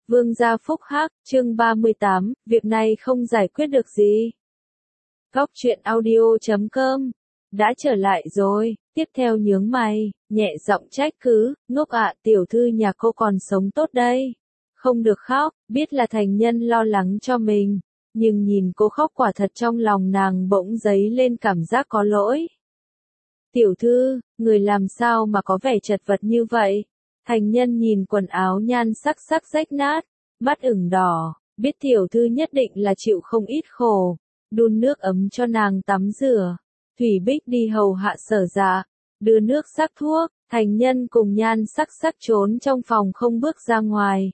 Vương gia phúc hắc, chương 38, việc này không giải quyết được gì. Góc truyện audio.com đã trở lại rồi, tiếp theo nhướng mày, nhẹ giọng trách cứ, ngốc ạ, tiểu thư nhà cô còn sống tốt đây. Không được khóc, biết là thành nhân lo lắng cho mình, nhưng nhìn cô khóc quả thật trong lòng nàng bỗng dấy lên cảm giác có lỗi. Tiểu thư, người làm sao mà có vẻ chật vật như vậy? Thành nhân nhìn quần áo nhan sắc rách nát, mắt ửng đỏ, biết tiểu thư nhất định là chịu không ít khổ, đun nước ấm cho nàng tắm rửa. Thủy Bích đi hầu hạ Sở Dạ, đưa nước sắc thuốc, thành nhân cùng nhan sắc trốn trong phòng không bước ra ngoài.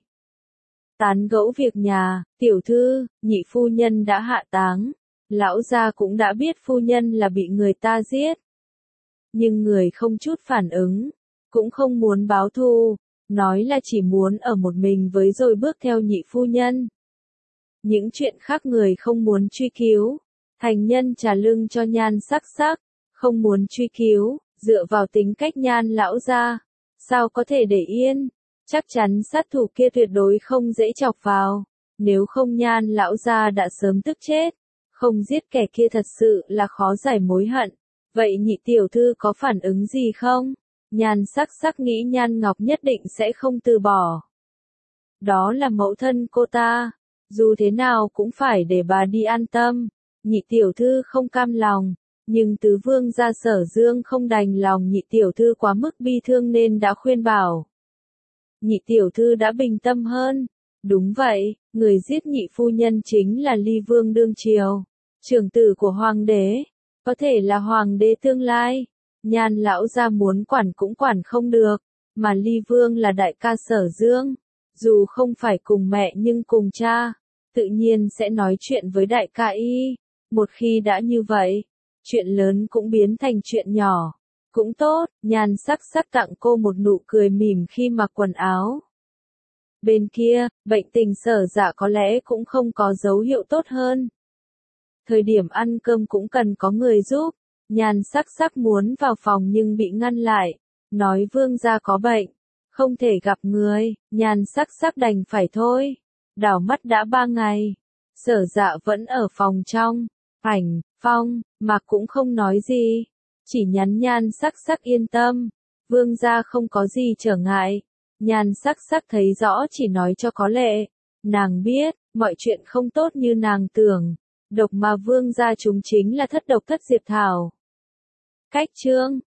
Tán gẫu việc nhà, tiểu thư, nhị phu nhân đã hạ táng, lão gia cũng đã biết phu nhân là bị người ta giết. Nhưng người không chút phản ứng, cũng không muốn báo thù, nói là chỉ muốn ở một mình với rồi bước theo nhị phu nhân. Những chuyện khác người không muốn truy cứu, thành nhân trả lưng cho nhan sắc, không muốn truy cứu, dựa vào tính cách nhan lão gia, sao có thể để yên, chắc chắn sát thủ kia tuyệt đối không dễ chọc vào, nếu không nhan lão gia đã sớm tức chết, không giết kẻ kia thật sự là khó giải mối hận. Vậy nhị tiểu thư có phản ứng gì không? Nhan sắc nghĩ Nhan Ngọc nhất định sẽ không từ bỏ. Đó là mẫu thân cô ta, dù thế nào cũng phải để bà đi an tâm. Nhị tiểu thư không cam lòng, nhưng tứ vương gia Sở Dương không đành lòng nhị tiểu thư quá mức bi thương nên đã khuyên bảo. Nhị tiểu thư đã bình tâm hơn. Đúng vậy, người giết nhị phu nhân chính là Ly Vương đương triều, trưởng tử của hoàng đế. Có thể là hoàng đế tương lai, Nhan lão gia muốn quản cũng quản không được, mà Ly Vương là đại ca Sở Dương, dù không phải cùng mẹ nhưng cùng cha, tự nhiên sẽ nói chuyện với đại ca y. Một khi đã như vậy, chuyện lớn cũng biến thành chuyện nhỏ. Cũng tốt, Nhan sắc tặng cô một nụ cười mỉm khi mặc quần áo. Bên kia, bệnh tình Sở Dạ có lẽ cũng không có dấu hiệu tốt hơn. Thời điểm ăn cơm cũng cần có người giúp, Nhan sắc muốn vào phòng nhưng bị ngăn lại, nói vương gia có bệnh, không thể gặp người, Nhan sắc đành phải thôi. Đảo mắt đã 3 ngày, Sở Dạ vẫn ở phòng trong, Phong, mà cũng không nói gì, chỉ nhắn Nhan sắc yên tâm, vương gia không có gì trở ngại. Nhan sắc thấy rõ chỉ nói cho có lệ, nàng biết, mọi chuyện không tốt như nàng tưởng. Độc mà vương gia chúng chính là thất độc thất diệp thảo. Cách chương